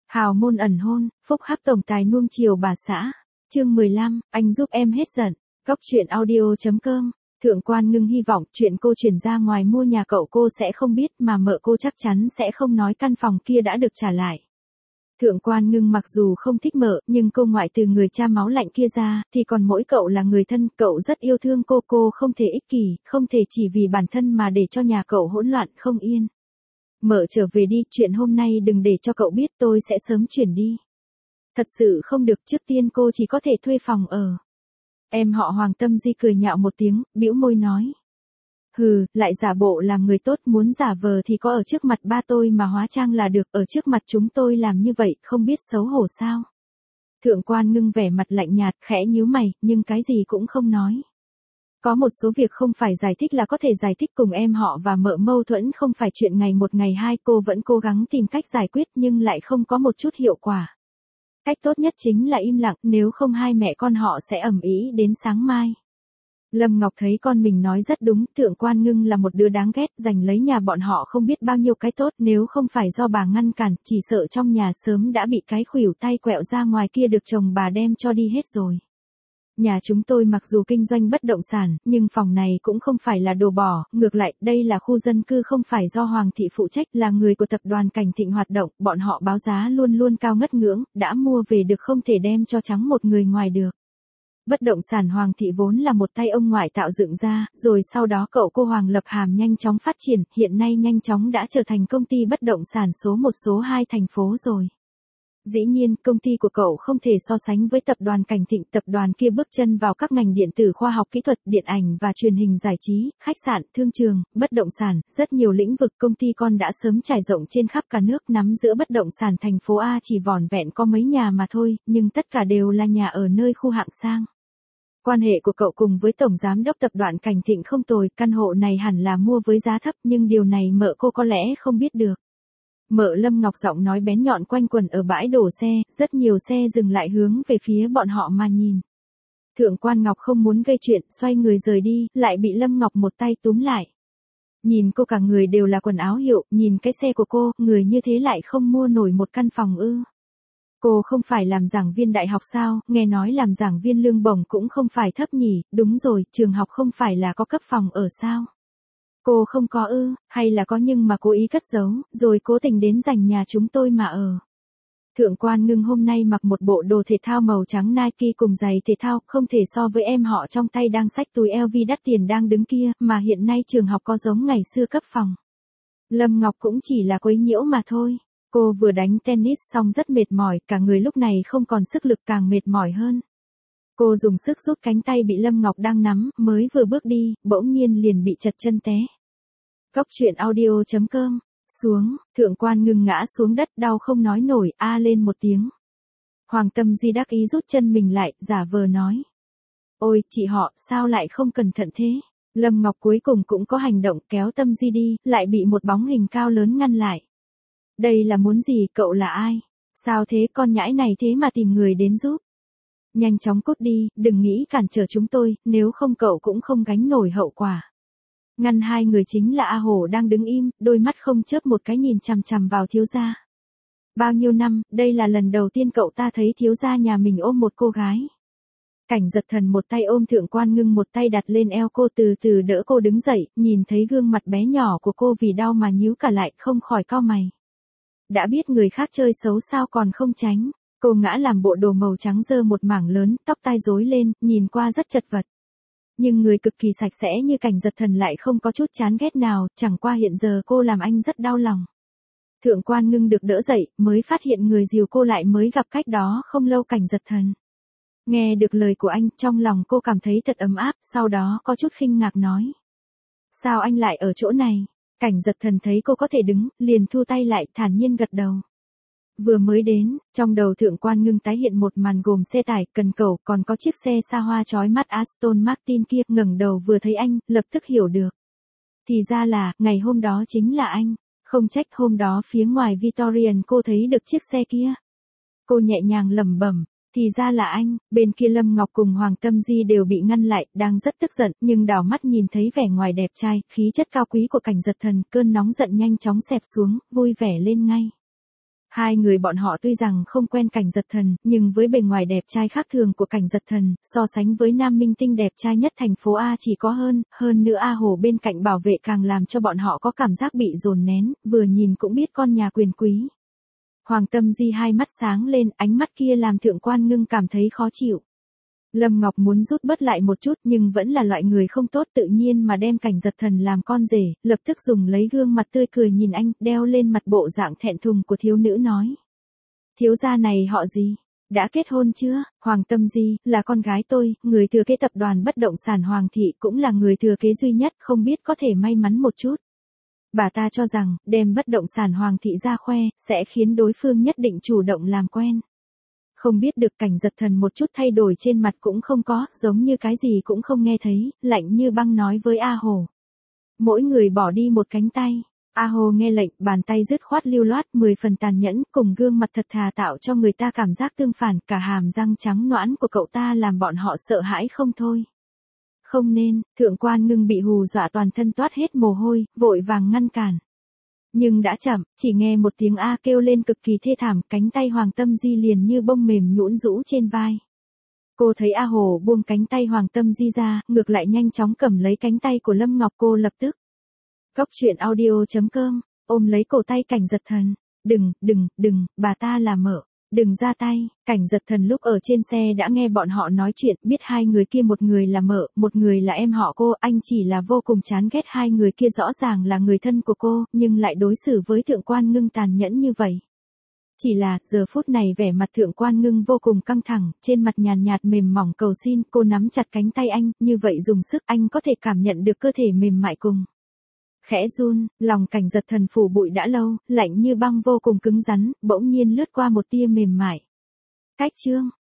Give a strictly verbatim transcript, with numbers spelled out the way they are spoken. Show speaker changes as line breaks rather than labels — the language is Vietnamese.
Hào môn ẩn hôn, phúc hắc tổng tài nuông chiều bà xã. Chương mười lăm, anh giúp em hết giận. Góc truyện audio.com. Thượng quan Ngưng hy vọng chuyện cô chuyển ra ngoài mua nhà cậu cô sẽ không biết, mà mợ cô chắc chắn sẽ không nói căn phòng kia đã được trả lại. Thượng quan Ngưng mặc dù không thích mợ, nhưng cô ngoại từ người cha máu lạnh kia ra, thì còn mỗi cậu là người thân, cậu rất yêu thương cô, cô không thể ích kỷ, không thể chỉ vì bản thân mà để cho nhà cậu hỗn loạn không yên. Mợ trở về đi, chuyện hôm nay đừng để cho cậu biết, tôi sẽ sớm chuyển đi. Thật sự không được, trước tiên cô chỉ có thể thuê phòng ở. Em họ Hoàng Tâm Di cười nhạo một tiếng, bĩu môi nói. Hừ, lại giả bộ làm người tốt, muốn giả vờ thì có ở trước mặt ba tôi mà hóa trang là được, ở trước mặt chúng tôi làm như vậy, không biết xấu hổ sao. Thượng quan Ngưng vẻ mặt lạnh nhạt, khẽ nhíu mày, nhưng cái gì cũng không nói. Có một số việc không phải giải thích là có thể giải thích, cùng em họ và mợ mâu thuẫn không phải chuyện ngày một ngày hai, cô vẫn cố gắng tìm cách giải quyết nhưng lại không có một chút hiệu quả. Cách tốt nhất chính là im lặng, nếu không hai mẹ con họ sẽ ầm ĩ đến sáng mai. Lâm Ngọc thấy con mình nói rất đúng, Thượng quan Ngưng là một đứa đáng ghét, giành lấy nhà bọn họ không biết bao nhiêu cái tốt, nếu không phải do bà ngăn cản, chỉ sợ trong nhà sớm đã bị cái khuỷu tay quẹo ra ngoài kia được chồng bà đem cho đi hết rồi. Nhà chúng tôi mặc dù kinh doanh bất động sản, nhưng phòng này cũng không phải là đồ bỏ, ngược lại, đây là khu dân cư không phải do Hoàng thị phụ trách, là người của tập đoàn Cảnh Thịnh hoạt động, bọn họ báo giá luôn luôn cao ngất ngưỡng, đã mua về được không thể đem cho trắng một người ngoài được. Bất động sản Hoàng thị vốn là một tay ông ngoại tạo dựng ra, rồi sau đó cậu cô Hoàng Lập Hàm nhanh chóng phát triển, hiện nay nhanh chóng đã trở thành công ty bất động sản số một số hai thành phố rồi. Dĩ nhiên, công ty của cậu không thể so sánh với tập đoàn Cảnh Thịnh, tập đoàn kia bước chân vào các ngành điện tử, khoa học kỹ thuật, điện ảnh và truyền hình giải trí, khách sạn, thương trường, bất động sản, rất nhiều lĩnh vực. Công ty con đã sớm trải rộng trên khắp cả nước, nắm giữ bất động sản thành phố A chỉ vỏn vẹn có mấy nhà mà thôi, nhưng tất cả đều là nhà ở nơi khu hạng sang. Quan hệ của cậu cùng với tổng giám đốc tập đoàn Cảnh Thịnh không tồi, căn hộ này hẳn là mua với giá thấp, nhưng điều này mợ cô có lẽ không biết được. Mợ Lâm Ngọc giọng nói bén nhọn quanh quẩn ở bãi đổ xe, rất nhiều xe dừng lại hướng về phía bọn họ mà nhìn. Thượng quan Ngọc không muốn gây chuyện, xoay người rời đi, lại bị Lâm Ngọc một tay túm lại. Nhìn cô cả người đều là quần áo hiệu, nhìn cái xe của cô, người như thế lại không mua nổi một căn phòng ư. Cô không phải làm giảng viên đại học sao, nghe nói làm giảng viên lương bổng cũng không phải thấp nhỉ, đúng rồi, trường học không phải là có cấp phòng ở sao. Cô không có ư, hay là có nhưng mà cố ý cất giấu, rồi cố tình đến giành nhà chúng tôi mà ở. Thượng quan Ngưng hôm nay mặc một bộ đồ thể thao màu trắng Nike cùng giày thể thao, không thể so với em họ trong tay đang xách túi L V đắt tiền đang đứng kia, mà hiện nay trường học có giống ngày xưa cấp phòng. Lâm Ngọc cũng chỉ là quấy nhiễu mà thôi. Cô vừa đánh tennis xong rất mệt mỏi, cả người lúc này không còn sức lực, càng mệt mỏi hơn. Cô dùng sức rút cánh tay bị Lâm Ngọc đang nắm, mới vừa bước đi, bỗng nhiên liền bị trật chân té. Góc truyện audio.com. Xuống, Thượng quan Ngưng ngã xuống đất, đau không nói nổi, a lên một tiếng. Hoàng Tâm Di đắc ý rút chân mình lại, giả vờ nói. Ôi, chị họ, sao lại không cẩn thận thế? Lâm Ngọc cuối cùng cũng có hành động, kéo Tâm Di đi, lại bị một bóng hình cao lớn ngăn lại. Đây là muốn gì, cậu là ai? Sao thế, con nhãi này thế mà tìm người đến giúp? Nhanh chóng cút đi, đừng nghĩ cản trở chúng tôi, nếu không cậu cũng không gánh nổi hậu quả. Ngăn hai người chính là A Hổ đang đứng im, đôi mắt không chớp một cái nhìn chằm chằm vào thiếu gia. Bao nhiêu năm, đây là lần đầu tiên cậu ta thấy thiếu gia nhà mình ôm một cô gái. Cảnh Giật Thần một tay ôm Thượng quan Ngưng, một tay đặt lên eo cô, từ từ đỡ cô đứng dậy, nhìn thấy gương mặt bé nhỏ của cô vì đau mà nhíu cả lại, không khỏi cau mày. Đã biết người khác chơi xấu sao còn không tránh. Cô ngã làm bộ đồ màu trắng dơ một mảng lớn, tóc tai rối lên, nhìn qua rất chật vật. Nhưng người cực kỳ sạch sẽ như Cảnh Giật Thần lại không có chút chán ghét nào, chẳng qua hiện giờ cô làm anh rất đau lòng. Thượng quan Ngưng được đỡ dậy, mới phát hiện người dìu cô lại mới gặp cách đó không lâu Cảnh Giật Thần. Nghe được lời của anh, trong lòng cô cảm thấy thật ấm áp, sau đó có chút khinh ngạc nói. Sao anh lại ở chỗ này? Cảnh Giật Thần thấy cô có thể đứng, liền thu tay lại, thản nhiên gật đầu. Vừa mới đến, trong đầu Thượng quan Ngưng tái hiện một màn gồm xe tải, cần cẩu, còn có chiếc xe xa hoa chói mắt Aston Martin kia, ngẩng đầu vừa thấy anh, lập tức hiểu được. Thì ra là, ngày hôm đó chính là anh, không trách hôm đó phía ngoài Victorian cô thấy được chiếc xe kia. Cô nhẹ nhàng lẩm bẩm, thì ra là anh. Bên kia Lâm Ngọc cùng Hoàng Tâm Di đều bị ngăn lại, đang rất tức giận, nhưng đảo mắt nhìn thấy vẻ ngoài đẹp trai, khí chất cao quý của Cảnh Giật Thần, cơn nóng giận nhanh chóng xẹp xuống, vui vẻ lên ngay. Hai người bọn họ tuy rằng không quen Cảnh Giật Thần, nhưng với bề ngoài đẹp trai khác thường của Cảnh Giật Thần, so sánh với nam minh tinh đẹp trai nhất thành phố A chỉ có hơn, hơn nữa A Hồ bên cạnh bảo vệ càng làm cho bọn họ có cảm giác bị dồn nén, vừa nhìn cũng biết con nhà quyền quý. Hoàng Tâm Di hai mắt sáng lên, ánh mắt kia làm Thượng Quan Ngưng cảm thấy khó chịu. Lâm Ngọc muốn rút bớt lại một chút nhưng vẫn là loại người không tốt, tự nhiên mà đem Cảnh Giật Thần làm con rể, lập tức dùng lấy gương mặt tươi cười nhìn anh, đeo lên mặt bộ dạng thẹn thùng của thiếu nữ nói. Thiếu gia này họ gì? Đã kết hôn chưa? Hoàng Tâm Di, là con gái tôi, người thừa kế tập đoàn bất động sản Hoàng Thị, cũng là người thừa kế duy nhất, không biết có thể may mắn một chút. Bà ta cho rằng, đem bất động sản Hoàng Thị ra khoe, sẽ khiến đối phương nhất định chủ động làm quen. Không biết được. Cảnh Giật Thần một chút thay đổi trên mặt cũng không có, giống như cái gì cũng không nghe thấy, lạnh như băng nói với A Hồ. Mỗi người bỏ đi một cánh tay. A Hồ nghe lệnh, bàn tay dứt khoát lưu loát, mười phần tàn nhẫn, cùng gương mặt thật thà tạo cho người ta cảm giác tương phản, cả hàm răng trắng nõn của cậu ta làm bọn họ sợ hãi không thôi. Không nên. Thượng Quan Ngưng bị hù dọa toàn thân toát hết mồ hôi, vội vàng ngăn cản. Nhưng đã chậm, chỉ nghe một tiếng A kêu lên cực kỳ thê thảm, cánh tay Hoàng Tâm Di liền như bông mềm nhũn rũ trên vai. Cô thấy A Hồ buông cánh tay Hoàng Tâm Di ra, ngược lại nhanh chóng cầm lấy cánh tay của Lâm Ngọc, cô lập tức. Cóc truyện audio chấm com, ôm lấy cổ tay Cảnh Giật Thần. Đừng, đừng, đừng, bà ta là mợ. Đừng ra tay. Cảnh Giật Thần lúc ở trên xe đã nghe bọn họ nói chuyện, biết hai người kia một người là mợ, một người là em họ cô, anh chỉ là vô cùng chán ghét hai người kia, rõ ràng là người thân của cô, nhưng lại đối xử với Thượng Quan Ngưng tàn nhẫn như vậy. Chỉ là, giờ phút này vẻ mặt Thượng Quan Ngưng vô cùng căng thẳng, trên mặt nhàn nhạt mềm mỏng cầu xin, cô nắm chặt cánh tay anh, như vậy dùng sức anh có thể cảm nhận được cơ thể mềm mại cùng. Khẽ run, lòng Cảnh Giật Thần phủ bụi đã lâu, lạnh như băng vô cùng cứng rắn, bỗng nhiên lướt qua một tia mềm mại. Cách chương.